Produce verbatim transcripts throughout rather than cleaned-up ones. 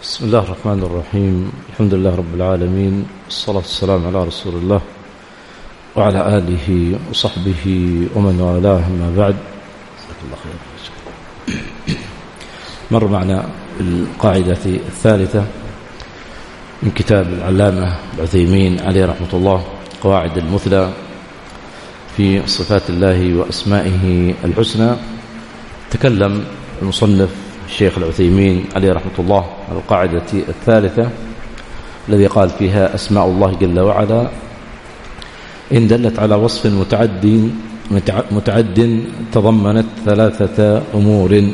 بسم الله الرحمن الرحيم. الحمد لله رب العالمين، والصلاة والسلام على رسول الله وعلى آله وصحبه ومن والاه، ما بعد. مر معنا القاعدة الثالثة من كتاب العلامة العثيمين عليه رحمة الله، قواعد المثلى في صفات الله وأسمائه الحسنى. تكلم المصنف الشيخ العثيمين عليه رحمة الله على القاعدة الثالثة الذي قال فيها: أسماء الله جل وعلا إن دلت على وصف متعد متعد تضمنت ثلاثة أمور.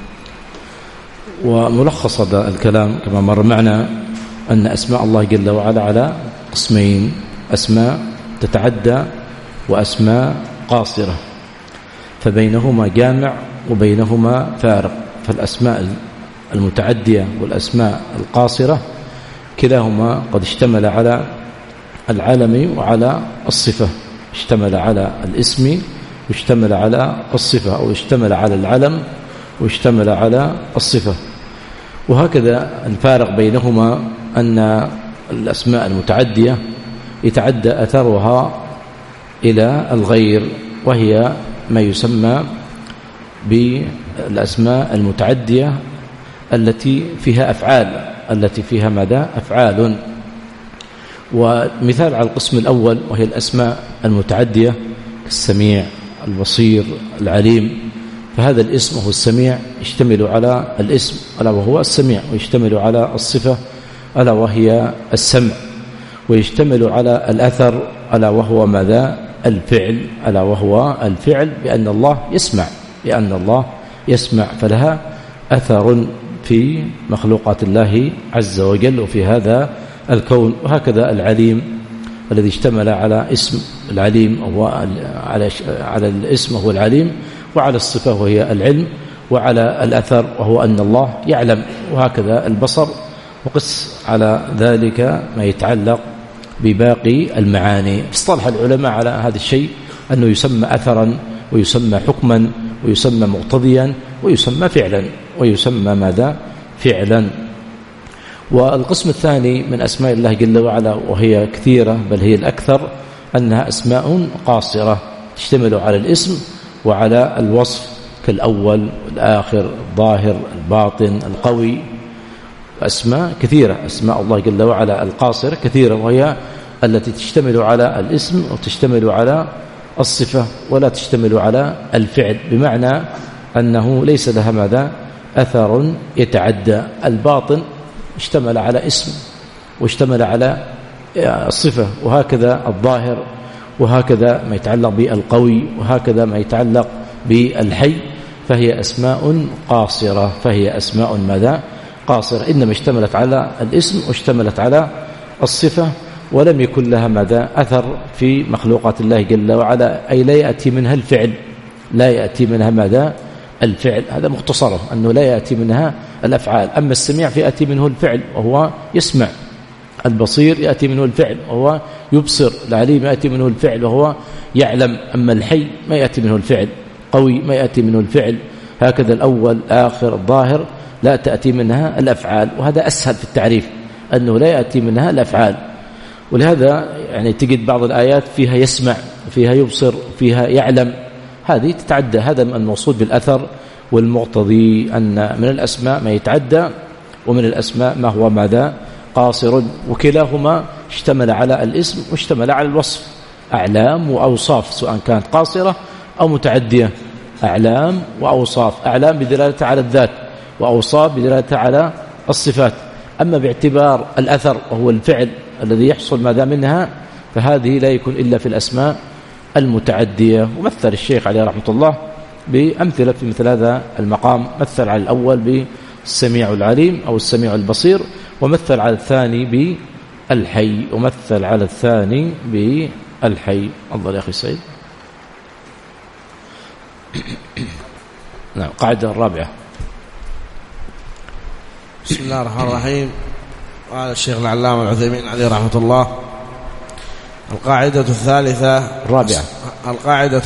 وملخص هذا الكلام كما مر معنا أن أسماء الله جل وعلا على قسمين: أسماء تتعدى وأسماء قاصرة، فبينهما جامع وبينهما فارق. فالأسماء المتعدية والأسماء القاصرة كلاهما قد اشتمل على العلم وعلى الصفة، اشتمل على الاسم واشتمل على الصفة، أو اشتمل على العلم واشتمل على الصفة. وهكذا الفارق بينهما أن الأسماء المتعدية يتعدى أثرها إلى الغير، وهي ما يسمى بالأسماء المتعدية التي فيها أفعال، التي فيها ماذا؟ أفعال. ومثال على القسم الأول وهي الأسماء المتعدية كالسميع، البصير، العليم. فهذا الاسم هو السميع يشتمل على الاسم ألا وهو السميع، ويشتمل على الصفة ألا وهي السمع، ويشتمل على الأثر ألا وهو ماذا؟ الفعل، ألا وهو الفعل، بأن الله يسمع، لأن الله يسمع، فلها أثر في مخلوقات الله عز وجل وفي هذا الكون. وهكذا العليم الذي اشتمل على اسم العليم، هو على على الاسم هو العليم، وعلى الصفة وهي العلم، وعلى الأثر وهو أن الله يعلم. وهكذا البصر، وقس على ذلك ما يتعلق بباقي المعاني. اصطلح العلماء على هذا الشيء أنه يسمى أثرا، ويسمى حكما، ويسمى مقتضيا، ويسمى فعلا، ويسمى ماذا؟ فعلا. والقسم الثاني من أسماء الله جل وعلا، وهي كثيرة بل هي الأكثر، أنها أسماء قاصرة تشتمل على الاسم وعلى الوصف، كالأول والآخر، الظاهر، الباطن، القوي. أسماء كثيرة، أسماء الله جل وعلا القاصرة كثيرة، وهي التي تشتمل على الاسم وتشتمل على الصفة ولا تشتمل على الفعل، بمعنى أنه ليس لها ماذا؟ أثر يتعدى. الباطن اشتمل على اسم واشتمل على الصفة، وهكذا الظاهر، وهكذا ما يتعلق بالقوي، وهكذا ما يتعلق بالحي. فهي أسماء قاصرة، فهي أسماء ماذا؟ قاصرة، إنما اشتملت على الاسم واشتملت على الصفة، ولم يكن لها ماذا؟ أثر في مخلوقات الله جل وعلا، أي لا يأتي منها الفعل، لا يأتي منها ماذا؟ الفعل. هذا مختصره، أنه لا يأتي منها الأفعال. أما السميع فيأتي منه الفعل وهو يسمع، البصير يأتي منه الفعل وهو يبصر، العليم يأتي منه الفعل وهو يعلم. أما الحي ما يأتي منه الفعل، قوي ما يأتي منه الفعل. هكذا الأول، آخر، الظاهر لا تأتي منها الأفعال. وهذا أسهل في التعريف، أنه لا يأتي منها الأفعال. ولهذا يعني تجد بعض الآيات فيها يسمع، فيها يبصر، فيها يعلم، هذه تتعدى. هذا المقصود بالأثر والمقتضي، أن من الأسماء ما يتعدى، ومن الأسماء ما هو ماذا؟ قاصر. وكلاهما اشتمل على الاسم واشتمل على الوصف، أعلام وأوصاف، سواء كانت قاصرة أو متعدية. أعلام وأوصاف، أعلام بدلالة على الذات، وأوصاف بدلالة على الصفات. أما باعتبار الأثر وهو الفعل الذي يحصل ماذا منها، فهذه لا يكون إلا في الأسماء المتعدية. ومثل الشيخ عليه رحمة الله بأمثلة في مثل هذا المقام. مثل على الأول بالسميع العليم أو السميع البصير، ومثل على الثاني بالحي، ومثل على الثاني بالحي. أفضل يا أخي سعيد. نعم. قاعدة الرابعة. بسم الله الرحمن الرحيم. قال الشيخ العلامة العثيمين عليه رحمة الله: القاعدة الثالثة الرابعة القاعدة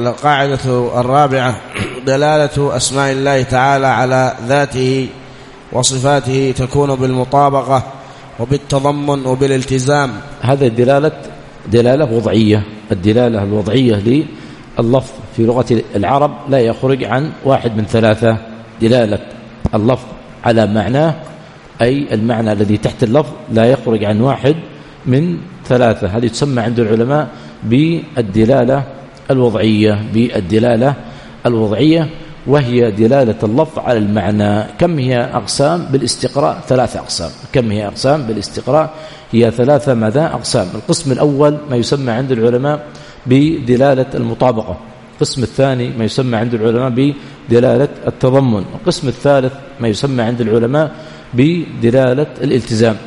القاعدة الرابعة دلالة أسماء الله تعالى على ذاته وصفاته تكون بالمطابقة وبالتضمن وبالالتزام. هذا الدلالة دلالة وضعية. الدلالة الوضعية لللفظ في لغة العرب لا يخرج عن واحد من ثلاثة: دلالة اللفظ على معناه، أي المعنى الذي تحت اللفظ لا يخرج عن واحد من ثلاثة. هذه تسمى عند العلماء بالدلالة الوضعية بالدلالة الوضعية وهي دلالة اللفظ على المعنى. كم هي أقسام بالاستقراء؟ ثلاثة أقسام. كم هي أقسام بالاستقراء؟ هي ثلاثة ماذا أقسام. القسم الأول ما يسمى عند العلماء بدلالة المطابقة. القسم الثاني ما يسمى عند العلماء بدلالة التضمن. القسم الثالث ما يسمى عند العلماء بدلالة الالتزام.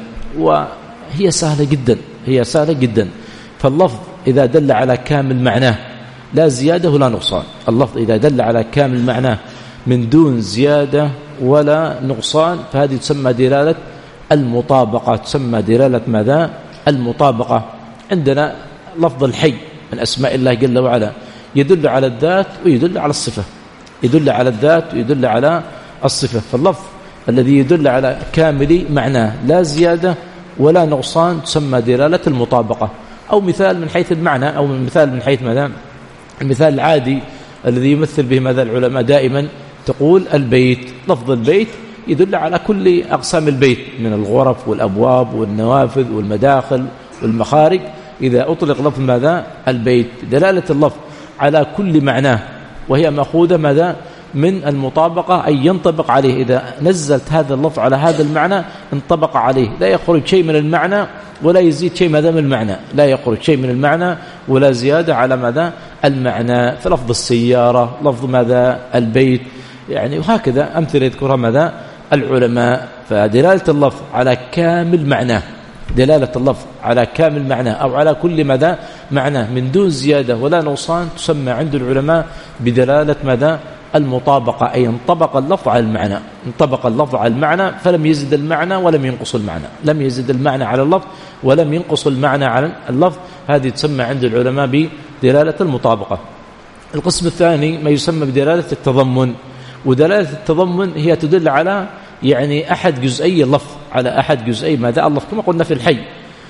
وهي سهلة جدا، هي سهلة جدا. فاللفظ إذا دل على كامل معناه لا زيادة ولا نقصان، اللفظ إذا دل على كامل معناه من دون زيادة ولا نقصان فهذه تسمى دلالة المطابقة. تسمى دلالة ماذا؟ المطابقة. عندنا لفظ الحي من أسماء الله جل وعلا يدل على الذات ويدل على الصفة، يدل على الذات ويدل على الصفة. فاللفظ الذي يدل على كامل معناه لا زيادة ولا نقصان تسمى دلالة المطابقة. أو مثال من حيث المعنى، أو من مثال من حيث ماذا؟ المثال العادي الذي يمثل به ماذا العلماء دائما، تقول البيت. لفظ البيت يدل على كل أقسام البيت من الغرف والأبواب والنوافذ والمداخل والمخارج. إذا أطلق لفظ ماذا؟ البيت. دلالة اللفظ على كل معناه وهي مأخوذة ماذا؟ من المطابقة، أي ينطبق عليه. إذا نزلت هذا اللفظ على هذا المعنى انطبق عليه، لا يخرج شيء من المعنى ولا يزيد شيء ماذا من المعنى، لا يخرج شيء من المعنى ولا زيادة على ماذا المعنى. فلفظ السيارة، لفظ ماذا البيت، يعني وهكذا أمثلة يذكرها ماذا العلماء. فدلالة اللفظ على كامل معناه، دلالة اللفظ على كامل معناه أو على كل ماذا معناه من دون زيادة ولا نقصان تسمى عند العلماء بدلالة ماذا المطابقة، أي انطبق اللفظ على المعنى، انطبق اللفظ على المعنى فلم يزد المعنى ولم ينقص المعنى، لم يزد المعنى على اللفظ ولم ينقص المعنى على اللفظ. هذه تسمى عند العلماء بدلالة المطابقة. القسم الثاني ما يسمى بدلالة التضمن. ودلالة التضمن هي تدل على يعني أحد جزئي اللفظ، على أحد جزئي ماذا اللفظ، كما قلنا في الحي.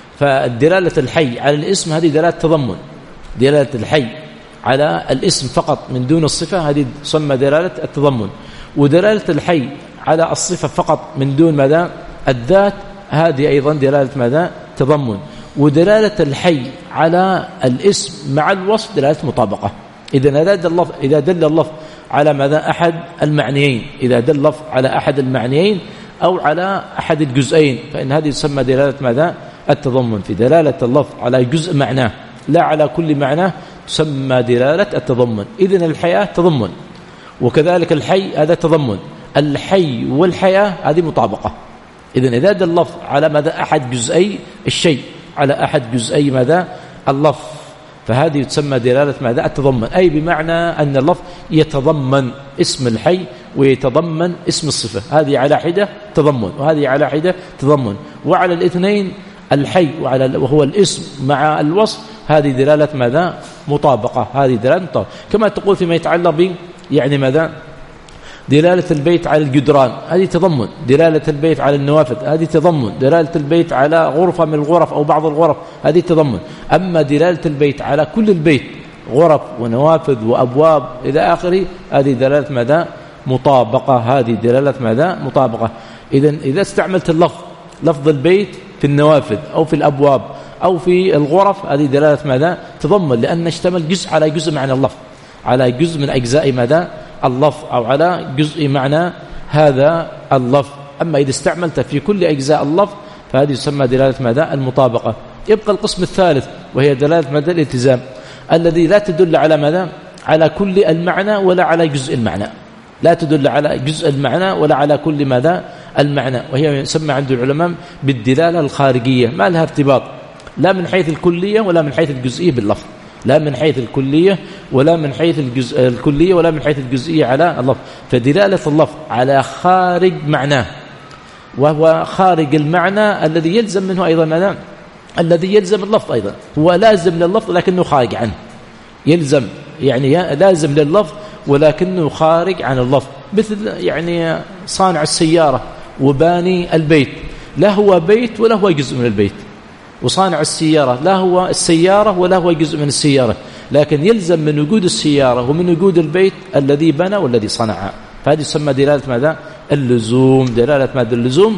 فدلالة الحي على الاسم هذه دلالة تضمن. دلالة الحي على الاسم فقط من دون الصفة هذه تسمى دلالة التضمن. ودلالة الحي على الصفة فقط من دون ماذا الذات هذه أيضا دلالة ماذا تضمن. ودلالة الحي على الاسم مع الوصف دلالة مطابقة. إذا دل اللفظ إذا دل اللفظ على ماذا أحد المعنيين، إذا دل اللفظ على أحد المعنيين أو على أحد الجزئين فإن هذه تسمى دلالة ماذا التضمن. في دلالة اللفظ على جزء معناه لا على كل معناه تسمى دلالة التضمن. إذن الحياة تضمن، وكذلك الحي هذا تضمن. الحي والحياة هذه مطابقة. إذن إذا دل اللفظ على ماذا أحد جزئي الشيء، على أحد جزئي ماذا اللفظ، فهذه تسمى دلالة ماذا التضمن، أي بمعنى أن اللفظ يتضمن اسم الحي ويتضمن اسم الصفة. هذه على حدة تضمن وهذه على حدة تضمن. وعلى الاثنين الحي وعلى وهو الاسم مع الوصف هذه دلالة ماذا مطابقة. هذه دلالة مطابقة. كما تقول فيما يتعلق ب يعني ماذا دلالة البيت على الجدران هذه تضمن، دلالة البيت على النوافذ هذه تضمن، دلالة البيت على غرفة من الغرف أو بعض الغرف هذه تضمن. أما دلالة البيت على كل البيت غرف ونوافذ وأبواب إلى آخره هذه دلالة ماذا مطابقة. هذه دلالة ماذا مطابقة. إذن إذا استعملت اللفظ لفظ البيت في النوافذ أو في الأبواب أو في الغرف هذه دلالة ماذا تضمن، لأن اشتمل جزء على جزء معنى اللفظ، على جزء من أجزاء ماذا اللفظ أو على جزء معنى هذا اللفظ. أما إذا استعملت في كل أجزاء اللفظ فهذه تسمى دلالة ماذا المطابقة. يبقى القسم الثالث وهي دلالة ماذا الالتزام، الذي لا تدل على ماذا على كل المعنى ولا على جزء المعنى، لا تدل على جزء المعنى ولا على كل ماذا المعنى، وهي يسمى عند العلماء بالدلالة الخارجية، ما لها ارتباط لا من حيث الكلية ولا من حيث الجزئية باللفظ، لا من حيث الكلية ولا من حيث الجزء الكلية ولا من حيث الجزئية على اللفظ. فدلالة اللفظ على خارج معناه، وهو خارج المعنى الذي يلزم منه أيضا ماذا الذي يلزم اللفظ، أيضا هو لازم لللفظ لكنه خارج عنه، يلزم يعني لازم لللفظ ولكنه خارج عن اللفظ. مثل يعني صانع السيارة وباني البيت، لا هو بيت ولا هو جزء من البيت. وصانع السيارة لا هو السيارة ولا هو جزء من السيارة، لكن يلزم من وجود السيارة ومن وجود البيت الذي بنى والذي صنعها. فهذه تسمى دلالة ماذا؟ اللزوم، دلالة ماذا؟ اللزوم،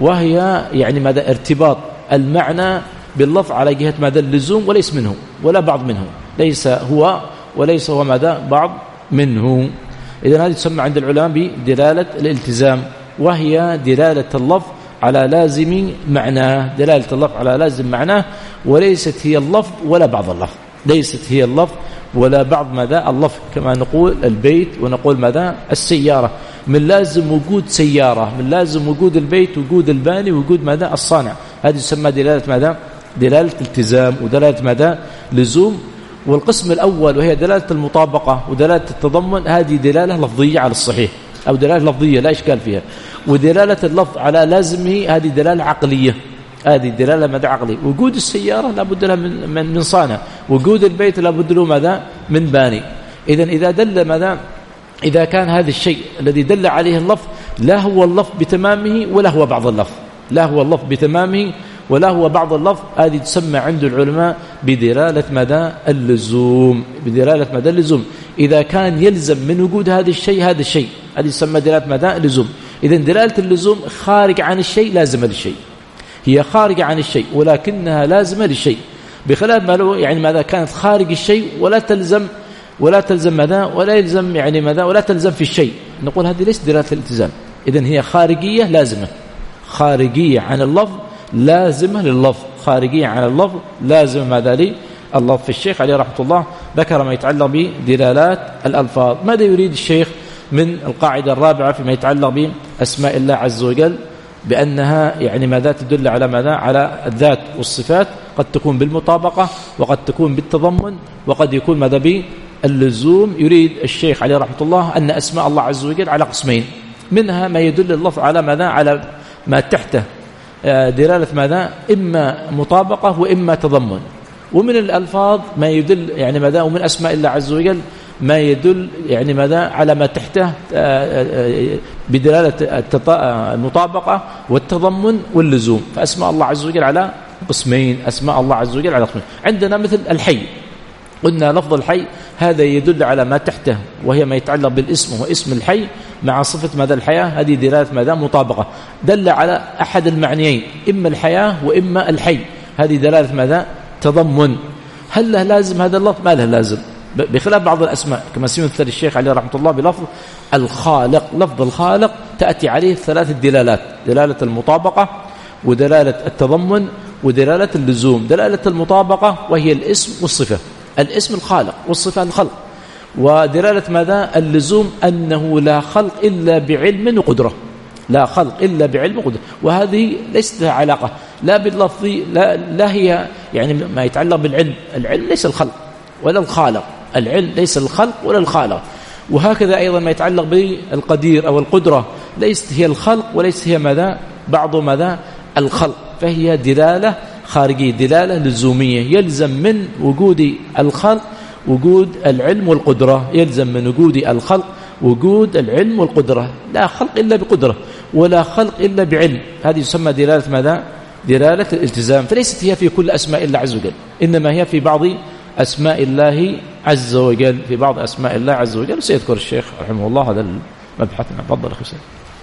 وهي يعني ماذا؟ ارتباط المعنى باللفظ على جهة ماذا؟ اللزوم، وليس منه ولا بعض منه، ليس هو وليس هو ماذا؟ بعض منه. إذن هذه تسمى عند العلماء بدلالة الالتزام، وهي دلالة اللفظ على لازم معناه، دلالة اللفظ على لازم معناه، وليست هي اللفظ ولا بعض اللفظ، ليست هي اللفظ ولا بعض ماذا؟ اللفظ. كما نقول البيت ونقول ماذا؟ السيارة. من لازم وجود سيارة، من لازم وجود البيت وجود الباني وجود ماذا؟ الصانع. هذه تسمى دلالة ماذا؟ دلالة التزام ودلالة ماذا؟ لزوم. والقسم الأول وهي دلالة المطابقة ودلالة التضمن، هذه دلالة لفظية على الصحيح أو دلالة لفظية لا إشكال فيها. ودلالة اللفظ على لازمه هذه دلالة عقلية، هذه دلالة ماذا؟ عقلية. وجود السيارة لابد لها من من من صانع، وجود البيت لابد له ماذا؟ من باني. إذن إذا دل ماذا؟ إذا كان هذا الشيء الذي دل عليه اللفظ لا هو اللفظ بتمامه ولا هو بعض اللفظ، لا هو اللفظ بتمامه ولا هو بعض اللفظ، هذه تسمى عند العلماء بدلالة ماذا؟ اللزوم، بدلالة ماذا؟ اللزوم. إذا كان يلزم من وجود هذا الشيء هذا الشيء، هذه تسمى دلالة ماذا؟ اللزوم. إذن دلالة اللزوم خارج عن الشيء لازمة للشيء، هي خارجة عن الشيء ولكنها لازمة للشيء، بخلاف ما لو يعني ماذا؟ كانت خارج الشيء ولا تلزم ولا تلزم ماذا؟ ولا يلزم يعني ماذا؟ ولا تلزم في الشيء، نقول هذه ليست دلالة الالتزام. إذن هي خارجية لازمة، خارجية عن اللفظ لازمة لللفظ، خارجية عن اللفظ لازمة ماذا؟ لي اللفظ. في الشيخ عليه رحمة الله ذكر ما يتعلق بدلالات الألفاظ. ماذا يريد الشيخ من القاعدة الرابعة فيما يتعلق بأسماء الله عز وجل؟ بأنها يعني ماذا؟ تدل على ماذا؟ على الذات والصفات، قد تكون بالمطابقة وقد تكون بالتضمن وقد يكون ماذا؟ باللزوم. يريد الشيخ عليه رحمة الله أن أسماء الله عز وجل على قسمين، منها ما يدل اللفظ على ماذا؟ على ما تحته دلالة ماذا؟ إما مطابقة وإما تضمن. ومن الألفاظ ما يدل يعني ماذا؟ ومن أسماء الله عز وجل ما يدل يعني ماذا؟ على ما تحته بدلالة المطابقة والتضمن واللزوم. فأسماء الله عز وجل على قسمين، أسماء الله عز وجل على قسمين. عندنا مثل الحي، قلنا لفظ الحي هذا يدل على ما تحته وهي ما يتعلق بالاسم واسم الحي مع صفة ماذا؟ الحياة. هذه دلالة ماذا؟ مطابقة، دل على أحد المعنيين، إما الحياة وإما الحي، هذه دلالة ماذا؟ تضمن. هل له لازم هذا اللفظ؟ ما له لازم، بخلاف بعض الأسماء كما سيمثل الشيخ عليه رحمة الله بلفظ الخالق. لفظ الخالق تأتي عليه ثلاث دلالات، دلالة المطابقة ودلالة التضمن ودلالة اللزوم. دلالة المطابقة وهي الاسم والصفة، الاسم الخالق والصفة الخلق. ودلالة ماذا؟ اللزوم أنه لا خلق إلا بعلم وقدرة، لا خلق إلا بعلم وقدرة. وهذه ليست لها علاقة لا باللفظ لا, لا هي يعني ما يتعلق بالعلم، العلم ليس الخلق ولا الخالق، العلم ليس الخلق ولا الخالق. وهكذا أيضا ما يتعلق بالقدير أو القدرة ليست هي الخلق وليست هي ماذا؟ بعض ماذا؟ الخلق. فهي دلالة خارجية، دلالة لزومية، يلزم من وجود الخلق وجود العلم والقدرة، يلزم من وجود الخلق وجود العلم والقدرة، لا خلق إلا بقدرة ولا خلق إلا بعلم. هذه يسمى دلالة ماذا؟ دلالة الالتزام. فليست هي في كل أسماء الله عز وجل، إنما هي في بعض أسماء الله عز وجل، في بعض أسماء الله عز وجل. سيذكر الشيخ رحمه الله هذا المبحث. تفضل أخي سيد.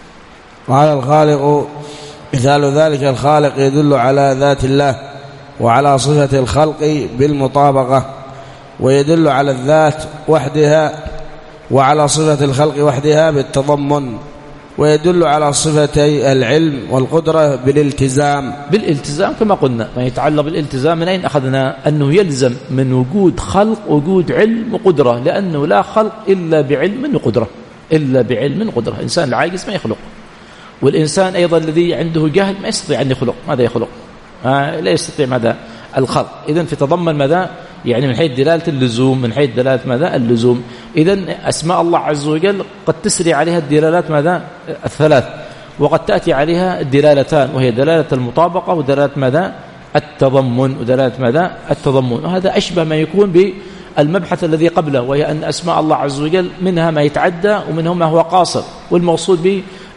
وعلى الخالق مثال ذلك الخالق يدل على ذات الله وعلى صفة الخلق بالمطابقة، ويدل على الذات وحدها وعلى صفة الخلق وحدها بالتضمن، ويدل على صفتي العلم والقدرة بالالتزام. بالالتزام كما قلنا ما يتعلق بالالتزام من أين أخذنا؟ أنه يلزم من وجود خلق وجود علم وقدرة، لأنه لا خلق إلا بعلم وقدرة، إلا بعلم وقدرة. الإنسان العاجز ما يخلق، والإنسان أيضا الذي عنده جهل ما يستطيع أن يخلق. ماذا يخلق؟ آه لا يستطيع ماذا؟ الخلق. إذن في تضمن ماذا؟ يعني من حيث دلالة اللزوم، من حيث دلالة ماذا؟ اللزوم. إذن أسماء الله عز وجل قد تسري عليها الدلالات ماذا؟ الثلاث، وقد تأتي عليها الدلالتان وهي دلالة المطابقة ودلالة ماذا؟ التضمن، ودلالة ماذا؟ التضمن. وهذا أشبه ما يكون بالمبحث الذي قبله، وهي أن أسماء الله عز وجل منها ما يتعدى ومنها ما هو قاصر، والمقصود به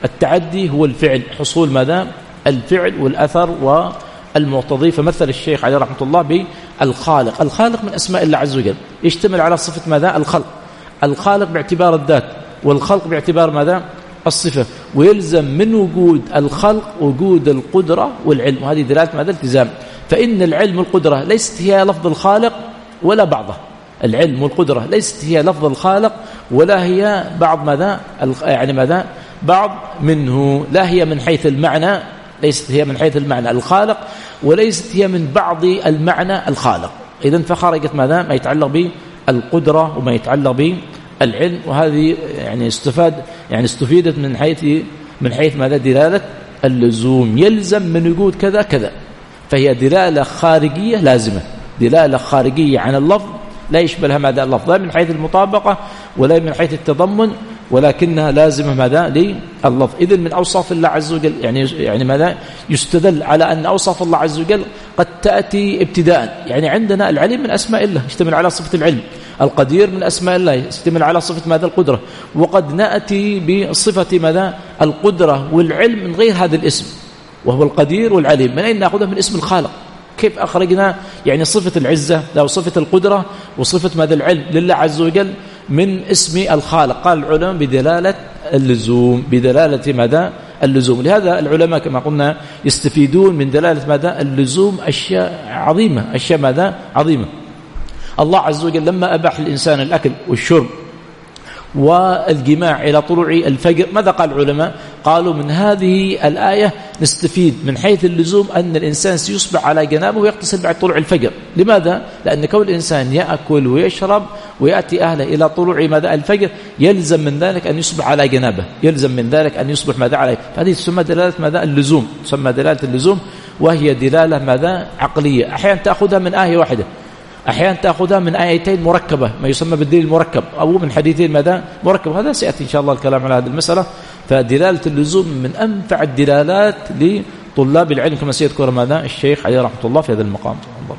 التعدي هو الفعل، حصول ماذا؟ الفعل والأثر والمقتضي. فمثل الشيخ عليه رحمة الله بالخالق. الخالق من أسماء الله عز وجل، يشتمل على صفة ماذا؟ الخلق. الخالق باعتبار الذات، والخلق باعتبار ماذا؟ الصفة. ويلزم من وجود الخلق وجود القدرة والعلم، وهذه دلالة ماذا؟ التزام. فإن العلم والقدرة ليست هي لفظ الخالق ولا بعضه. العلم والقدرة ليست هي لفظ الخالق ولا هي بعض ماذا؟ يعني ماذا؟ بعض منه. لا هي من حيث المعنى، ليست هي من حيث المعنى الخالق، وليست هي من بعض المعنى الخالق. إذن فخرجت ماذا؟ ما يتعلق بالقدرة وما يتعلق بالعلم. وهذه يعني استفاد يعني استفيدت من حيث من حيث ماذا؟ دلالة اللزوم. يلزم من وجود كذا كذا، فهي دلالة خارجية لازمة، دلالة خارجية عن اللفظ لا يشبهها ماذا؟ اللفظ، لا من حيث المطابقة ولا من حيث التضمن، ولكنها لازمة ماذا؟ لللفظ. إذن من أوصاف الله عز وجل يعني يعني ماذا؟ يستدل على أن أوصاف الله عز وجل قد تأتي ابتداء. يعني عندنا العليم من أسماء الله، يشتمل على صفة العلم. القدير من أسماء الله، يشتمل على صفة ماذا؟ القدرة. وقد نأتي بصفة ماذا؟ القدرة والعلم من غير هذا الاسم، وهو القدير والعليم. من أين نأخذها؟ من اسم الخالق. كيف أخرجنا يعني صفة العزة أو صفة القدرة وصفة ماذا؟ العلم لله عز وجل من اسم الخالق؟ قال العلماء بدلالة اللزوم، بدلالة ماذا؟ اللزوم. لهذا العلماء كما قلنا يستفيدون من دلالة ماذا؟ اللزوم أشياء عظيمة، أشياء ماذا؟ عظيمة. الله عز وجل لما أباح الإنسان الأكل والشرب والجماع إلى طلوع الفجر، ماذا قال العلماء؟ قالوا من هذه الآية نستفيد من حيث اللزوم أن الإنسان سيصبح على جنابه ويغتسل بعد طلوع الفجر. لماذا؟ لأن كون الإنسان يأكل ويشرب ويأتي أهله إلى طلوع ماذا؟ الفجر، يلزم من ذلك أن يصبح على جنابه، يلزم من ذلك أن يصبح ماذا؟ عليه. فهذه تسمى دلالة ماذا؟ اللزوم، تسمى دلالة اللزوم، وهي دلالة ماذا؟ عقلية. أحيانا تأخذها من آية واحدة، أحيانا تأخذها من آيتين مركبة، ما يسمى بالدليل المركب، أو من حديثين ماذا؟ مركب. هذا سيأتي إن شاء الله الكلام على هذه المسألة. فدلالة اللزوم من أنفع الدلالات لطلاب العلم كما سيذكر ماذا؟ الشيخ عليه رحمة الله في هذا المقام.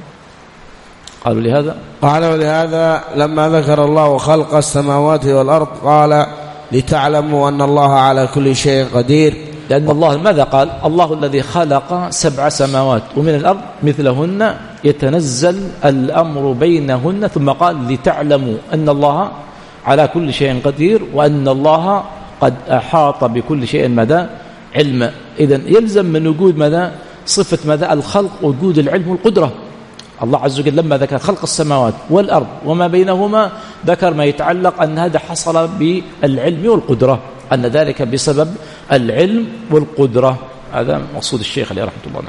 قالوا لهذا قالوا لهذا لما ذكر الله خلق السماوات والأرض قال لتعلموا أن الله على كل شيء قدير. لأن الله ماذا قال؟ الله الذي خلق سبع سماوات ومن الأرض مثلهن يتنزل الأمر بينهن، ثم قال لتعلموا أن الله على كل شيء قدير وأن الله قد أحاط بكل شيء مدى علم. إذن يلزم من وجود مدى صفة مدى الخلق وجود العلم والقدرة. الله عز وجل لما ذكر خلق السماوات والأرض وما بينهما ذكر ما يتعلق أن هذا حصل بالعلم والقدرة، أن ذلك بسبب العلم والقدرة. هذا مقصود الشيخ عليه رحمة الله.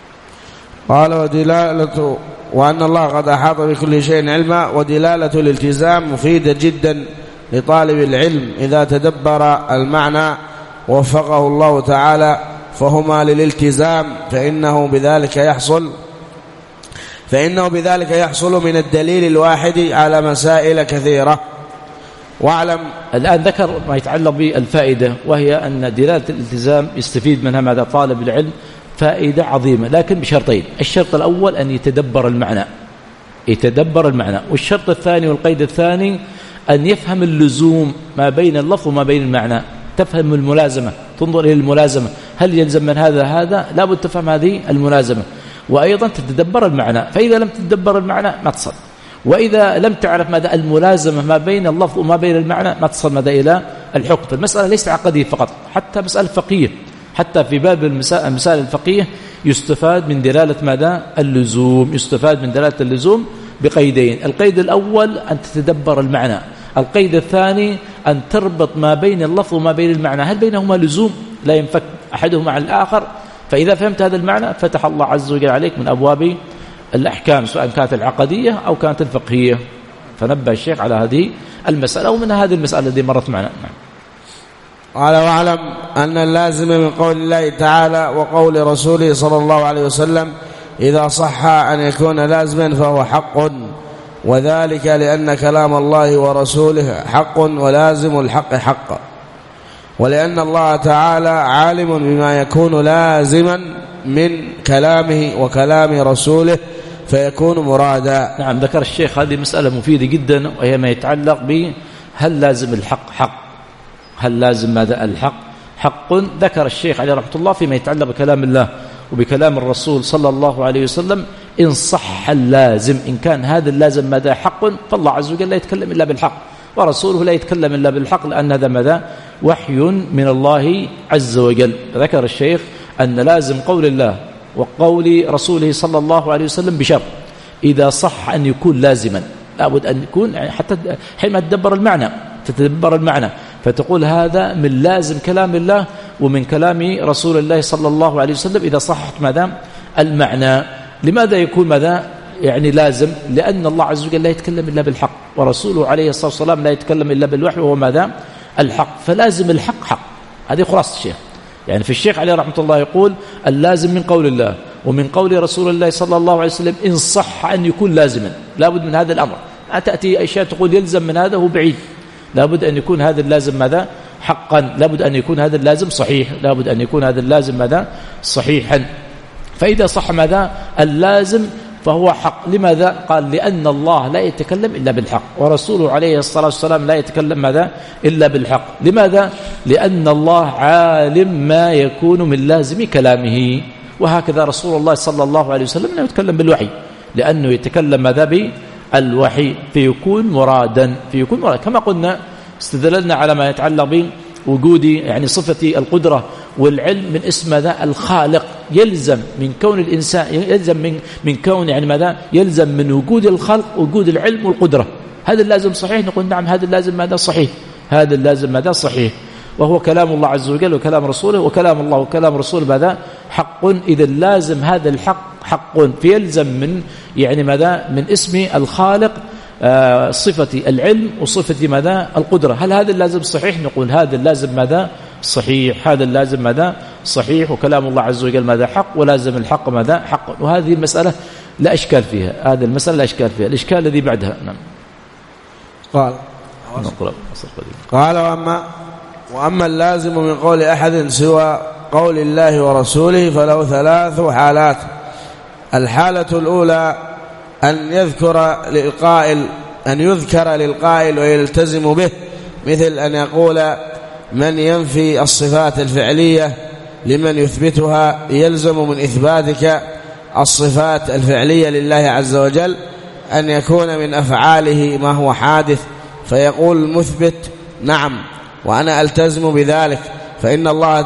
قال ودلالة وأن الله قد أحاط بكل شيء علما، ودلالة الالتزام مفيدة جدا لطالب العلم إذا تدبر المعنى ووفقه الله تعالى، فهما للالتزام، فإنه بذلك يحصل فإنه بذلك يحصل من الدليل الواحد على مسائل كثيرة. واعلم الآن ذكر ما يتعلق بالفائدة، وهي أن دلالة الالتزام يستفيد منها ماذا؟ طالب العلم فائدة عظيمة، لكن بشرطين. الشرط الأول أن يتدبر المعنى، يتدبر المعنى. والشرط الثاني والقيد الثاني أن يفهم اللزوم ما بين اللفظ وما بين المعنى، تفهم الملازمة، تنظر إلى الملازمة، هل يلزم من هذا هذا؟ لا بد تفهم هذه الملازمة، وأيضا تتدبر المعنى. فإذا لم تتدبر المعنى ما تصل، وإذا لم تعرف ماذا الملازمة ما بين اللفظ وما بين المعنى ما تصل ماذا إلى الحكم. فالمسألة ليست عقدية فقط، حتى مسألة فقهية، حتى في باب المسائل الفقهية يستفاد من دلالة ماذا؟ اللزوم، يستفاد من دلالة اللزوم بقيدين. القيد الأول أن تتدبر المعنى، القيد الثاني أن تربط ما بين اللفظ وما بين المعنى، هل بينهما لزوم لا ينفك أحدهما عن الآخر. فإذا فهمت هذا المعنى فتح الله عز وجل عليك من أبواب الأحكام، سواء كانت العقدية أو كانت الفقهية. فنبه الشيخ على هذه المسألة، ومن هذه المسألة التي مرت معنا. قال واعلم أن اللازم من قول الله تعالى وقول رسوله صلى الله عليه وسلم إذا صح أن يكون لازما فهو حق، وذلك لأن كلام الله ورسوله حق ولازم الحق حق، ولأن الله تعالى عالم بما يكون لازما من كلامه وكلام رسوله فيكون مرادا. نعم، ذكر الشيخ هذه مسألة مفيدة جدا، وهي ما يتعلق ب هل لازم الحق حق، هل لازم ماذا الحق حق. ذكر الشيخ عليه رحمة الله فيما يتعلق بكلام الله وبكلام الرسول صلى الله عليه وسلم إن صح اللازم، إن كان هذا اللازم ماذا حق، فالله عز وجل لا يتكلم إلا بالحق ورسوله لا يتكلم إلا بالحق، لأن هذا ماذا وحي من الله عز وجل. ذكر الشيخ أن لازم قول الله وقول رسوله صلى الله عليه وسلم بشرط إذا صح أن يكون لازما، لابد أن يكون حتى حينما تدبر المعنى تتدبر المعنى فتقول هذا من لازم كلام الله ومن كلام رسول الله صلى الله عليه وسلم إذا صحت ماذا المعنى. لماذا يكون ماذا يعني لازم؟ لأن الله عز وجل لا يتكلم إلا بالحق ورسوله عليه الصلاة والسلام لا يتكلم إلا بالوحي وهو ماذا الحق، فلازم الحق حق. هذه خلاصة الشيخ. يعني في الشيخ عليه رحمة الله يقول اللازم من قول الله ومن قول رسول الله صلى الله عليه وسلم إن صح أن يكون لازما، لابد من هذا الأمر. تأتي أشياء تقول يلزم من هذا هو بعيد، لابد أن يكون هذا اللازم ماذا حقا، لابد أن يكون هذا اللازم صحيح، لابد أن يكون هذا اللازم ماذا صحيحا. فإذا صح ماذا اللازم فهو حق. لماذا؟ قال لأن الله لا يتكلم إلا بالحق ورسوله عليه الصلاة والسلام لا يتكلم ماذا إلا بالحق. لماذا؟ لأن الله عالم ما يكون من لازم كلامه، وهكذا رسول الله صلى الله عليه وسلم لا يتكلم بالوحي لأنه يتكلم ماذا بالوحي فيكون مرادا فيكون مرادا كما قلنا استدللنا على ما يتعلق بوجود يعني صفة القدرة والعلم من اسم ماذا الخالق. يلزم من كون الإنسان يلزم من من كون يعني ماذا يلزم من وجود الخلق وجود العلم والقدرة. هذا اللازم صحيح، نقول نعم هذا اللازم ماذا صحيح، هذا اللازم ماذا صحيح، وهو كلام الله عز وجل وكلام رسوله، وكلام الله وكلام رسوله ماذا حق. إذا اللازم هذا الحق حق فيلزم من يعني ماذا من اسم الخالق آه صفة العلم وصفة ماذا القدرة. هل هذا اللازم صحيح؟ نقول هذا اللازم ماذا صحيح، هذا اللازم ماذا صحيح، وكلام الله عز وجل ماذا حق، ولازم الحق ماذا حق. وهذه المسألة لا إشكال فيها، هذه المسألة لا إشكال فيها. الإشكال الذي بعدها نعم قال قال وأما وأما اللازم من قول أحد سوى قول الله ورسوله فله ثلاث حالات. الحالة الأولى أن يذكر للقائل أن يذكر للقائل ويلتزم به، مثل أن يقول من ينفي الصفات الفعلية لمن يثبتها يلزم من إثباتك الصفات الفعلية لله عز وجل أن يكون من أفعاله ما هو حادث، فيقول المثبت نعم وأنا ألتزم بذلك، فإن الله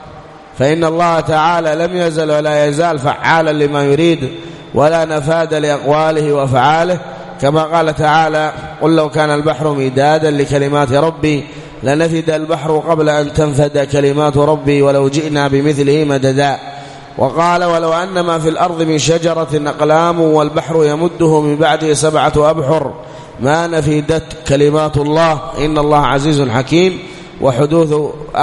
فإن الله تعالى لم يزل ولا يزال فعالا لما يريد ولا نفاد لأقواله وأفعاله، كما قال تعالى قل لو كان البحر مدادا لكلمات ربي لنفد البحر قبل أن تنفد كلمات ربي ولو جئنا بمثله مددا. وقال ولو أن ما في الأرض من شجرة أقلام والبحر يمده من بعده سبعة أبحر ما نفدت كلمات الله إن الله عزيز حكيم. وحدوث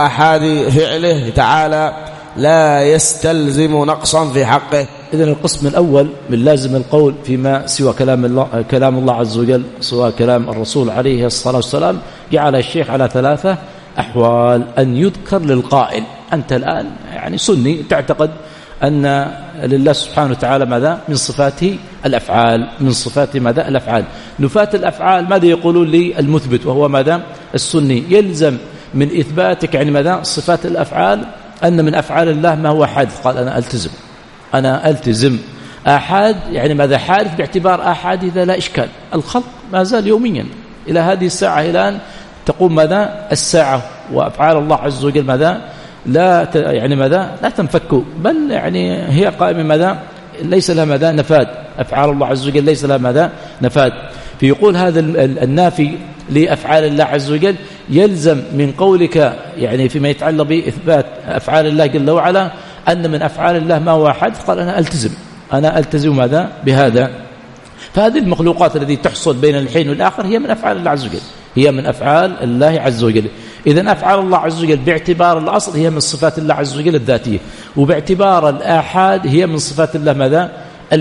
آحاد فعله تعالى لا يستلزم نقصا في حقه. إذن القسم الأول من لازم القول فيما سوى كلام الله, كلام الله عز وجل سوى كلام الرسول عليه الصلاة والسلام جعل الشيخ على ثلاثة أحوال. أن يذكر للقائل، أنت الآن يعني سني تعتقد أن لله سبحانه وتعالى ماذا من صفاته الأفعال، من صفاته ماذا الأفعال. نفاة الأفعال ماذا يقولون لي المثبت وهو ماذا السني؟ يلزم من إثباتك يعني ماذا صفات الأفعال أن من أفعال الله ما هو حادث. قال أنا ألتزم أنا ألتزم آحاد يعني ماذا حادث باعتبار آحاد إذا لا إشكال. الخلق ما زال يوميا إلى هذه الساعة إلى أن تقوم ماذا الساعة، وأفعال الله عز وجل ماذا لا يعني ماذا لا تنفك، بل يعني هي قائمة ماذا ليس لها ماذا نفاد. أفعال الله عز وجل ليس لها ماذا نفاد. فيقول هذا النافي لأفعال الله عز وجل يلزم من قولك يعني فيما يتعلق بإثبات أفعال الله جل وعلا أن من أفعال الله ما هو حادث. قال أنا ألتزم أنا ألتزم ماذا بهذا. فهذه المخلوقات التي تحصل بين الحين والآخر هي من أفعال الله عز وجل، هي من أفعال الله عز وجل. إذن أفعال الله عز وجل باعتبار الأصل هي من صفات الله عز وجل الذاتية، وباعتبار الآحاد هي من صفات الله ماذا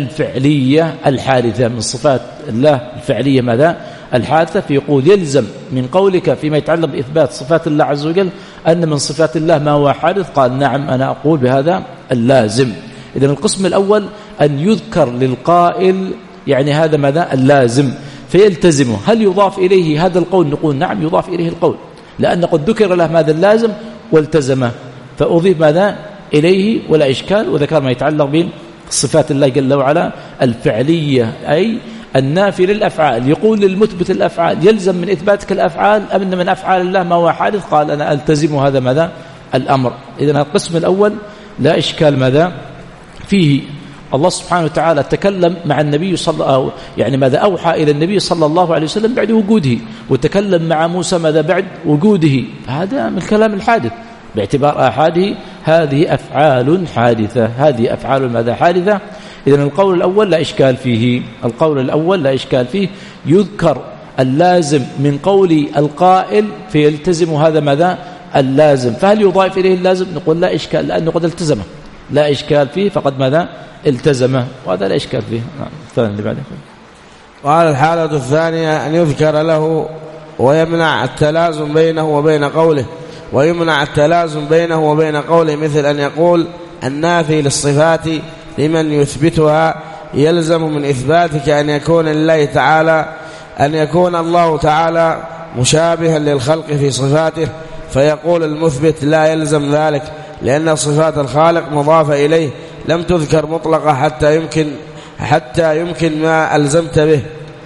الفعلية الحادثة، من صفات الله الفعلية ماذا الحادثة. فيقول يلزم من قولك فيما يتعلق بإثبات صفات الله عز وجل أن من صفات الله ما هو حادث. قال نعم أنا أقول بهذا اللازم. إذن القسم الأول أن يذكر للقائل يعني هذا ماذا اللازم فيلتزمه. هل يضاف إليه هذا القول؟ نقول نعم يضاف إليه القول، لأن قد ذكر له ماذا اللازم والتزمه، فأضيف ماذا إليه ولا إشكال. وذكر ما يتعلق بصفات الله جل وعلا الفعلية، أي النافي للأفعال. يقول للمثبت الأفعال يلزم من إثباتك الأفعال أم أن من أفعال الله ما هو حادث؟ قال أنا ألتزم هذا ماذا الأمر. إذن القسم الأول لا إشكال ماذا فيه. الله سبحانه وتعالى تكلم مع النبي صلى الله عليه وسلم، يعني ماذا أوحى إلى النبي صلى الله عليه وسلم بعد وجوده، وتكلم مع موسى ماذا بعد وجوده. هذا من الكلام الحادث باعتبار آحاده، هذه أفعال حادثة، هذه أفعال ماذا حادثة. إذن القول الأول لا إشكال فيه، القول الأول لا إشكال فيه. يذكر اللازم من قول القائل فيلتزم هذا ماذا اللازم، فهل يضاف إليه اللازم؟ نقول لا إشكال، لأنه قد التزمه، لا إشكال فيه، فقد ماذا التزمه، وهذا لا إشكال فيه. نعم. الثاني اللي بعده. قال الحالة الثانية أن يذكر له ويمنع التلازم بينه وبين قوله، ويمنع التلازم بينه وبين قوله، مثل أن يقول النافي للصفات لمن يثبتها يلزم من إثباتك أن يكون لله تعالى أن يكون الله تعالى مشابها للخلق في صفاته، فيقول المثبت لا يلزم ذلك، لأن صفات الخالق مضافة إليه لم تذكر مطلقة حتى يمكن حتى يمكن ما ألزمت به،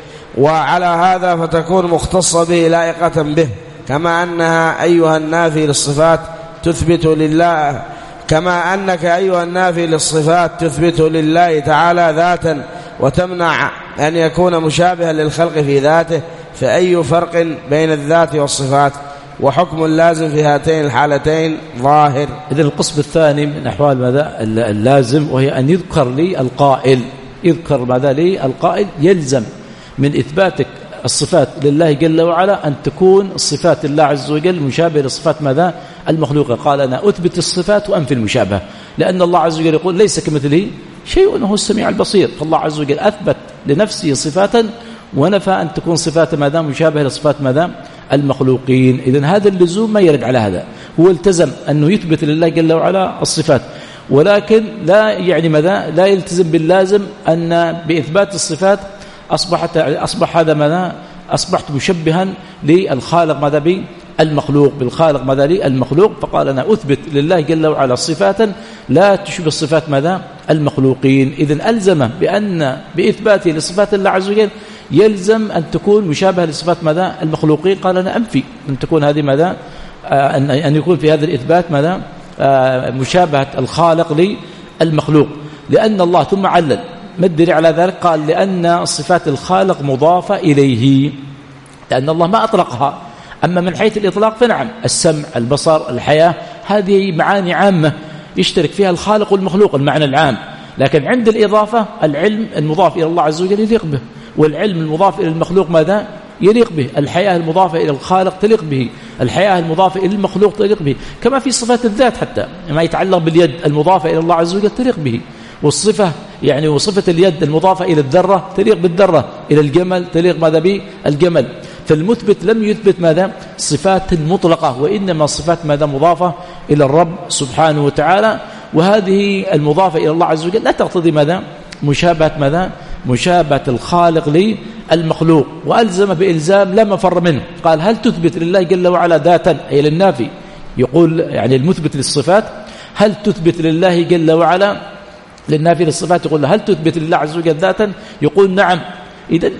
وعلى هذا فتكون مختصة به لائقة به، كما أنها أيها النافي للصفات تثبت لله كما أنك أيها النافي للصفات تثبت لله تعالى ذاتا وتمنع أن يكون مشابها للخلق في ذاته، فأي فرق بين الذات والصفات؟ وحكم اللازم في هاتين الحالتين ظاهر. إذن القسم الثاني من أحوال ماذا اللازم، وهي أن يذكر لي القائل، يذكر ماذا لي القائل يلزم من إثباتك الصفات لله جل وعلا أن تكون صفات الله عز وجل مشابهة لصفات ماذا المخلوقة. قال أنا أثبت الصفات وأنفي المشابهة، لأن الله عز وجل يقول ليس كمثله شيء وهو السميع البصير، فالله عز وجل أثبت لنفسه صفاتا ونفى أن تكون صفات ماذا مشابهة لصفات ماذا المخلوقين. إذن هذا اللزوم ما يرد على هذا، هو التزم أنه يثبت لله جل وعلا الصفات، ولكن لا يعني ماذا لا يلتزم باللازم أن بإثبات الصفات أصبحت أصبح هذا ماذا أصبحت مشبها للخالق ماذا بي المخلوق بالخالق ماذا لي المخلوق. فقال أنا أثبت لله جل وعلا صفاتا لا تشبه الصفات ماذا المخلوقين. إذن ألزم بأن بإثباته لصفات الله عز وجل يلزم أن تكون مشابهة لصفات ماذا المخلوقين. قال أنا أنفي أن تكون هذه ماذا آه أن أن يكون في هذا الإثبات ماذا آه مشابهة الخالق للمخلوق، لأن الله ثم علل ما الدليل على ذلك؟ قال لأن صفات الخالق مضافة إليه، لأن الله ما أطلقها. أما من حيث الإطلاق فنعم، السمع البصر الحياة هذه معاني عامة يشترك فيها الخالق والمخلوق المعنى العام، لكن عند الإضافة العلم المضاف إلى الله عز وجل يليق به، والعلم المضاف إلى المخلوق ماذا يليق به، الحياة المضافة إلى الخالق تليق به، الحياة المضافة إلى المخلوق تليق به، كما في صفات الذات حتى ما يتعلق باليد المضافة إلى الله عز وجل تليق به، والصفة يعني وصفة اليد المضافة إلى الذرة تليق بالذرة، إلى الجمل تليق ماذا به الجمل. فالمثبت لم يثبت ماذا صفات مطلقة، وإنما صفات ماذا مضافة إلى الرب سبحانه وتعالى، وهذه المضافة إلى الله عز وجل لا تقتضي ماذا مشابهة ماذا مشابهة الخالق للمخلوق، وألزم بإلزام لا مفر منه. قال هل تثبت لله جل وعلا ذاتا، أي للنافي يقول يعني المثبت للصفات، هل تثبت لله جل وعلا للنافي للصفات يقول هل تثبت لله عز وجل ذاتا، يقول نعم. إذن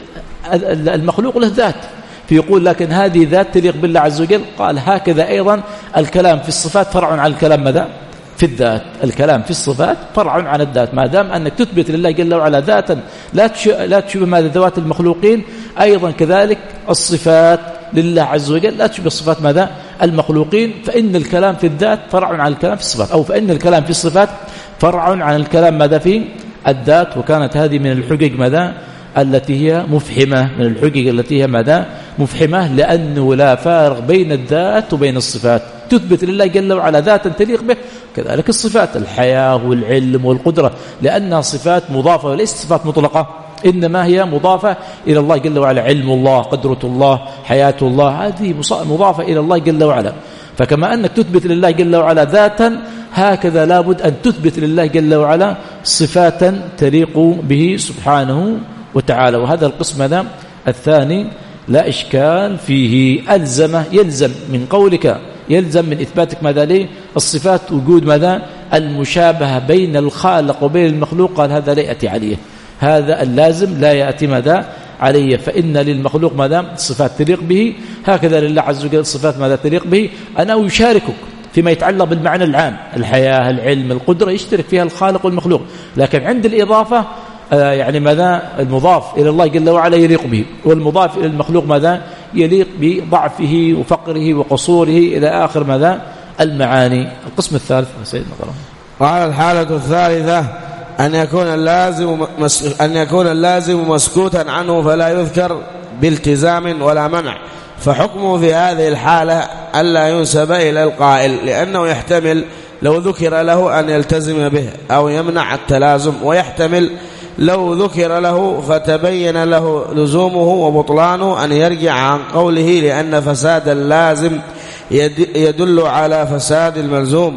المخلوق له ذات، فيقول لكن هذه ذات تليق بالله عز وجل. قال هكذا أيضا الكلام في الصفات فرع عن الكلام ماذا في الذات، الكلام في الصفات فرع عن الذات، ما دام أنك تثبت لله جل وعلا ذاتا لا لا تشبه ماذا ذوات المخلوقين، أيضا كذلك الصفات لله عز وجل لا تشبه صفات ماذا المخلوقين، فإن الكلام في الذات فرع عن الكلام في الصفات، أو فإن الكلام في الصفات فرع عن الكلام ماذا في الذات. وكانت هذه من الحجج ماذا التي هي مفحمة، من الحجج التي هي ماذا مفحمة، لأنه لا فارق بين الذات وبين الصفات، تثبت لله جل وعلا ذاتا تليق به، كذلك الصفات الحياة والعلم والقدرة، لأنها صفات مضافة وليست صفات مطلقة، إنما هي مضافة إلى الله جل وعلا، علم الله قدرة الله حياة الله هذه مضافة إلى الله جل وعلا. فكما أنك تثبت لله جل وعلا ذاتا، هكذا لابد أن تثبت لله جل وعلا صفاتا تليق به سبحانه وتعالى. وهذا القسم الثاني لا إشكال فيه، ألزم يلزم من قولك يلزم من إثباتك ماذا ليه الصفات وجود ماذا المشابهة بين الخالق وبين المخلوق. قال هذا لا يأتي عليه، هذا اللازم لا يأتي ماذا عليه، فإن للمخلوق ماذا صفات تليق به، هكذا لله عز وجل صفات ماذا تليق به. أنا يشاركك فيما يتعلق بالمعنى العام، الحياة، العلم، القدرة، يشترك فيها الخالق والمخلوق، لكن عند الإضافة آه يعني ماذا المضاف إلى الله جل وعلا يليق به، والمضاف إلى المخلوق ماذا يليق بضعفه وفقره وقصوره إلى آخر ماذا المعاني. القسم الثالث سيدنا قرأ. وعلى الحالة الثالثة أن يكون اللازم مس... أن يكون اللازم مسكوتا عنه فلا يذكر بالتزام ولا منع، فحكمه في هذه الحالة ألا ينسب إلى القائل، لأنه يحتمل لو ذكر له أن يلتزم به أو يمنع التلازم، ويحتمل لو ذكر له فتبين له لزومه وبطلانه أن يرجع عن قوله، لأن فساد اللازم يدل على فساد الملزوم.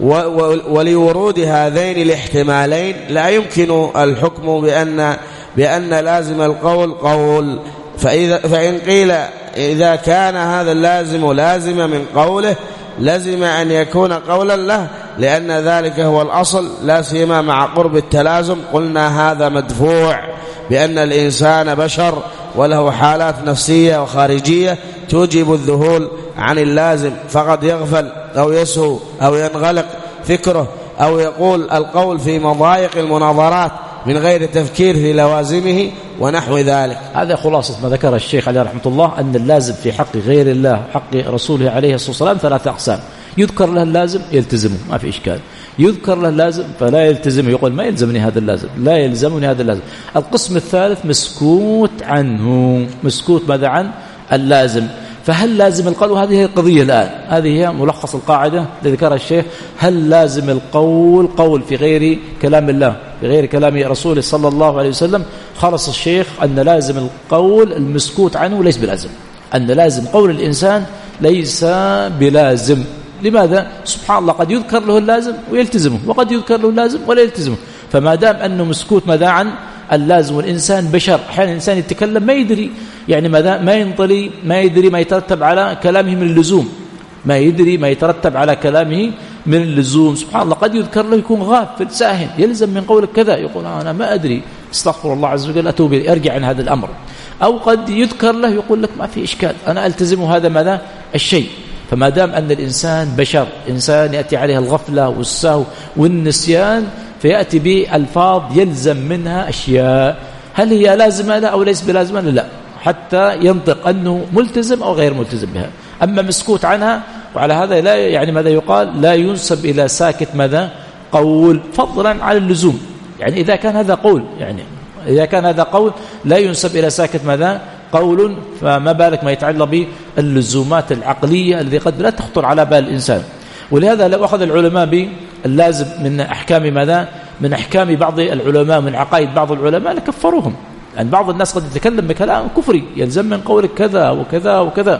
ولورود هذين الاحتمالين لا يمكن الحكم بأن بأن لازم القول قول. فإذا فإن قيل إذا كان هذا اللازم لازم من قوله لازم أن يكون قولا له، لأن ذلك هو الأصل، لا سيما مع قرب التلازم. قلنا هذا مدفوع بأن الإنسان بشر وله حالات نفسية وخارجية توجب الذهول عن اللازم، فقد يغفل أو يسهو أو ينغلق فكره أو يقول القول في مضايق المناظرات من غير تفكير في لوازمه ونحو ذلك. هذا خلاصة ما ذكر الشيخ عليه رحمة الله، أن اللازم في حق غير الله حق رسوله عليه الصلاة والسلام ثلاثة أقسام: يذكر له اللازم يلتزمه ما في إشكال، يذكر له اللازم فلا يلتزمه، يقول ما يلزمني هذا اللازم، لا يلزمني هذا اللازم. القسم الثالث مسكوت عنه، مسكوت ماذا عن اللازم. فهل لازم القول؟ وهذه هي القضية الآن، هذه هي ملخص القاعدة الذي ذكرها الشيخ. هل لازم القول قول في غير كلام الله في غير كلام رسوله صلى الله عليه وسلم؟ خلص الشيخ أن لازم القول المسكوت عنه ليس بلازم، أن لازم قول الإنسان ليس بلازم. لماذا؟ سبحان الله، قد يذكر له اللازم ويلتزمه، وقد يذكر له اللازم ولا يلتزمه. فما دام أنه مسكوت ماذا عن اللازم، والإنسان بشر، أحيانا الإنسان يتكلم ما يدري يعني ماذا ما ينطلي، ما يدري ما يترتب على كلامه من اللزوم، ما يدري ما يترتب على كلامه من اللزوم. سبحان الله، قد يذكر له يكون غافل ساهن، يلزم من قولك كذا، يقول أنا ما أدري، استغفر الله عز وجل، أتوب إليه، أرجع عن هذا الأمر. أو قد يذكر له يقول لك ما في إشكال، أنا ألتزم هذا ماذا الشيء. فما دام أن الإنسان بشر، إنسان يأتي عليه الغفلة والسهو والنسيان، فيأتي بألفاظ يلزم منها أشياء، هل هي لازمة لا أو ليس بلازمة؟ لا، حتى ينطق أنه ملتزم أو غير ملتزم بها. أما مسكوت عنها، وعلى هذا لا يعني ماذا يقال لا ينسب إلى ساكت ماذا قول، فضلا على اللزوم. يعني إذا كان هذا قول، يعني إذا كان هذا قول لا ينسب إلى ساكت ماذا قول، فما بالك ما يتعلق باللزومات العقلية التي قد لا تخطر على بال الإنسان. ولهذا لو أخذ العلماء باللازم من أحكام ماذا من أحكام بعض العلماء من عقائد بعض العلماء لكفروهم. يعني بعض الناس قد يتكلم بكلام كفري، يلزم من قولك كذا وكذا وكذا.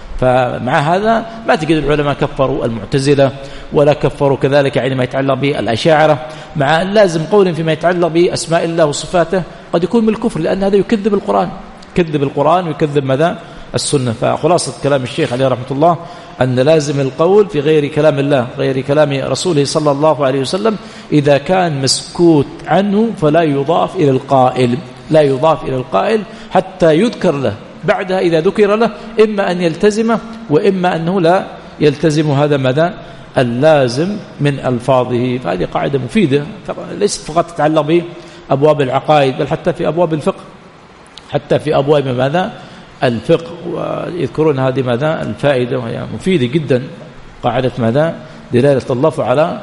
فمع هذا ما تجد العلماء كفروا المعتزلة ولا كفروا كذلك يعني ما يتعلق بالأشاعرة، مع اللازم قول فيما يتعلق بأسماء الله وصفاته قد يكون من الكفر، لأن هذا يكذب القرآن، يكذب القرآن ويكذب ماذا السنة. فخلاصة كلام الشيخ عليه رحمة الله أن لازم القول في غير كلام الله غير كلام رسوله صلى الله عليه وسلم إذا كان مسكوت عنه فلا يضاف إلى القائل، لا يضاف إلى القائل حتى يذكر له بعدها إذا ذكر له، إما أن يلتزمه وإما أنه لا يلتزم هذا ماذا اللازم من ألفاظه. فهذه قاعدة مفيدة ليست فقط تتعلق بأبواب العقائد، بل حتى في أبواب الفقه، حتى في أبواب ماذا الفقه، ويذكرون هذه ماذا الفائدة وهي مفيدة جدا. قاعدة ماذا دلالة اللفظ على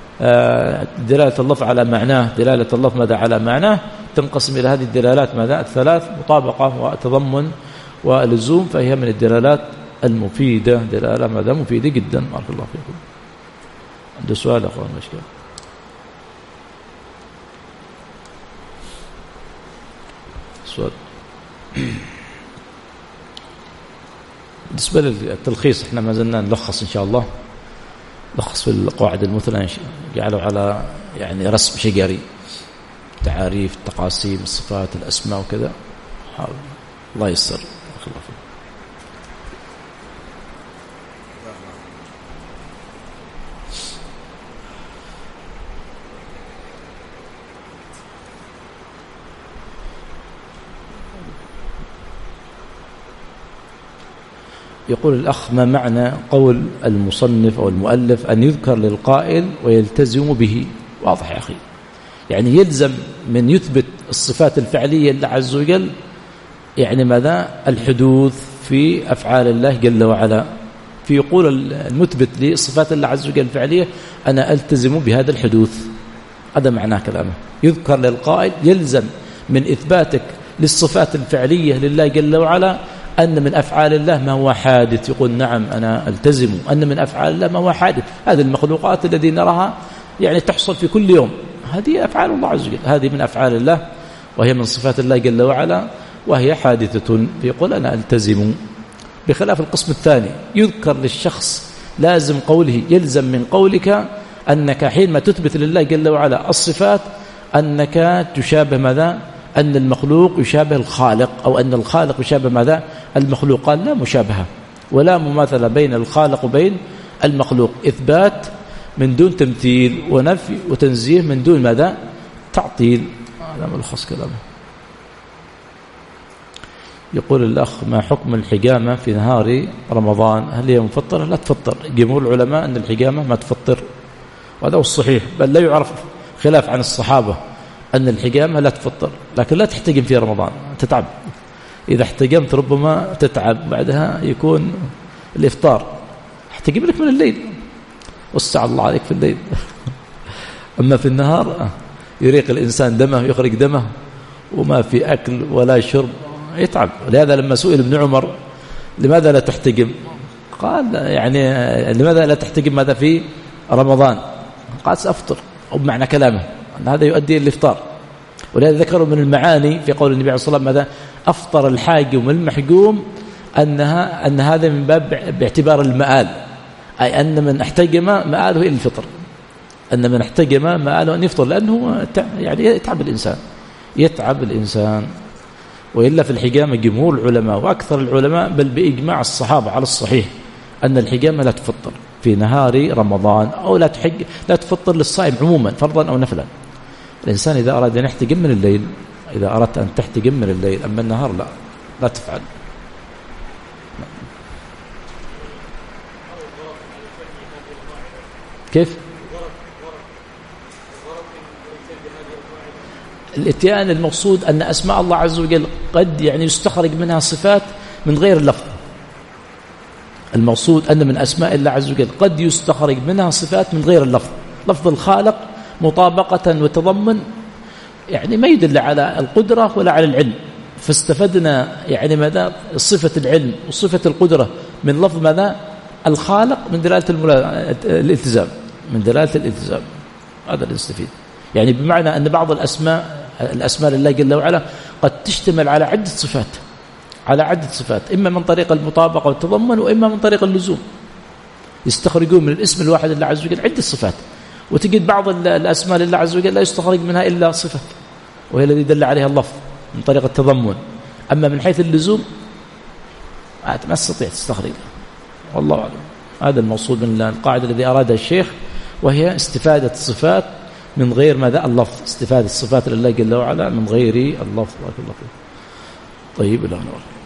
دلالة اللفظ على معناه، دلالة اللفظ ماذا على معناه، تنقسم إلى هذه الدلالات ماذا الثلاث: مطابقة وتضمن ولزوم. فهي من الدلالات المفيدة، دلالة ماذا مفيدة جدا. بارك الله فيكم. عنده سؤال أخوان؟ مشكلة سؤال بالنسبة للتلخيص، احنا ما زلنا نلخص إن شاء الله، نلخص في القواعد المثلى جعلوا على يعني رسم شجري، تعاريف، التقاسيم، الصفات، الأسماء وكذا. الله يسر. يقول الأخ: ما معنى قول المصنف أو المؤلف أن يذكر للقائل ويلتزم به؟ واضح يا أخي، يعني يلزم من يثبت الصفات الفعلية لله عز وجل، يعني ماذا؟ الحدوث في أفعال الله جل وعلا. في يقول المثبت لصفات الله عز وجل الفعلية: أنا ألتزم بهذا الحدوث. هذا معناه كلامه. يذكر للقائل، يلزم من إثباتك للصفات الفعلية لله جل وعلا أن من أفعال الله ما هو حادث. يقول: نعم أنا ألتزم أن من أفعال الله ما هو حادث. هذه المخلوقات التي نراها يعني تحصل في كل يوم، هذه أفعال الله عز وجل، هذه من أفعال الله وهي من صفات الله جل وعلا وهي حادثة. فيقول: أنا ألتزم. بخلاف القسم الثاني، يذكر للشخص لازم قوله، يلزم من قولك أنك حينما تثبت لله جل وعلا الصفات أنك تشابه ماذا؟ أن المخلوق يشابه الخالق، أو أن الخالق يشابه ماذا؟ المخلوق. قال: لا مشابهة ولا مماثلة بين الخالق وبين المخلوق. إثبات من دون تمثيل، ونفي وتنزيه من دون ماذا؟ تعطيل. هذا ملخص كلامه. يقول الأخ: ما حكم الحجامة في نهار رمضان؟ هل هي مفطرة؟ لا تفطر. جمهور العلماء أن الحجامة ما تفطر، وهذا هو الصحيح، بل لا يعرف خلاف عن الصحابة أن الحجامة لا تفطر. لكن لا تحتجم في رمضان، تتعب. إذا احتجمت ربما تتعب، بعدها يكون الإفطار. احتجم لك من الليل، وسع الله عليك في الليل. أما في النهار يريق الإنسان دمه، يخرج دمه، وما في أكل ولا شرب، يتعب. ولهذا لما سئل ابن عمر لماذا لا تحتجم، قال: يعني لماذا لا تحتجم ماذا في رمضان؟ قال: سأفطر. وبمعنى كلامه أن هذا يؤدي الإفطار. ولهذا ذكروا من المعاني في قول النبي عليه الصلاة والسلام: ماذا؟ أفطر الحاجم والمحجوم، أنها أن هذا من باب باعتبار المآل، أي أن من احتجم مآله إلى الفطر، أن من احتجم مآله أن يفطر، لأنه يعني يتعب الإنسان يتعب الإنسان وإلا في الحجامة جمهور العلماء وأكثر العلماء بل بإجماع الصحابة على الصحيح أن الحجامة لا تفطر في نهار رمضان، أو لا تحج لا تفطر للصائم عموما فرضا أو نفلا. الإنسان إذا أراد أن يحتجم من الليل، إذا أردت أن تحتجم من الليل، أما النهار لا لا تفعل. كيف؟ الاتيان المقصود أن أسماء الله عز وجل قد يعني يستخرج منها صفات من غير اللفظ. المقصود أن من أسماء الله عز وجل قد يستخرج منها صفات من غير اللفظ. لفظ الخالق مطابقة وتضمن يعني ما يدل على القدرة ولا على العلم، فاستفدنا يعني ماذا؟ صفة العلم وصفة القدرة من لفظ ماذا؟ الخالق، من دلالة الالتزام، من دلالة الالتزام. هذا اللي نستفيد. يعني بمعنى أن بعض الأسماء الأسماء لله جل وعلا قد تشتمل على عدة صفات، على عدة صفات، إما من طريق المطابقة والتضمن، وإما من طريق اللزوم. يستخرجون من الاسم الواحد لله عز وجل عدة صفات، وتجد بعض الأسماء لله عز وجل لا يستخرج منها إلا صفة، وهي الذي دل عليها اللفظ من طريق التضمن. أما من حيث اللزوم ما تستطيع تستخرج. والله أعلم. هذا المقصود من القاعدة الذي أرادها الشيخ، وهي استفادة الصفات من غير ماذا؟ اللفظ. استفادة الصفات لله جل وعلا من غير اللفظ. طيب، إلى هنا.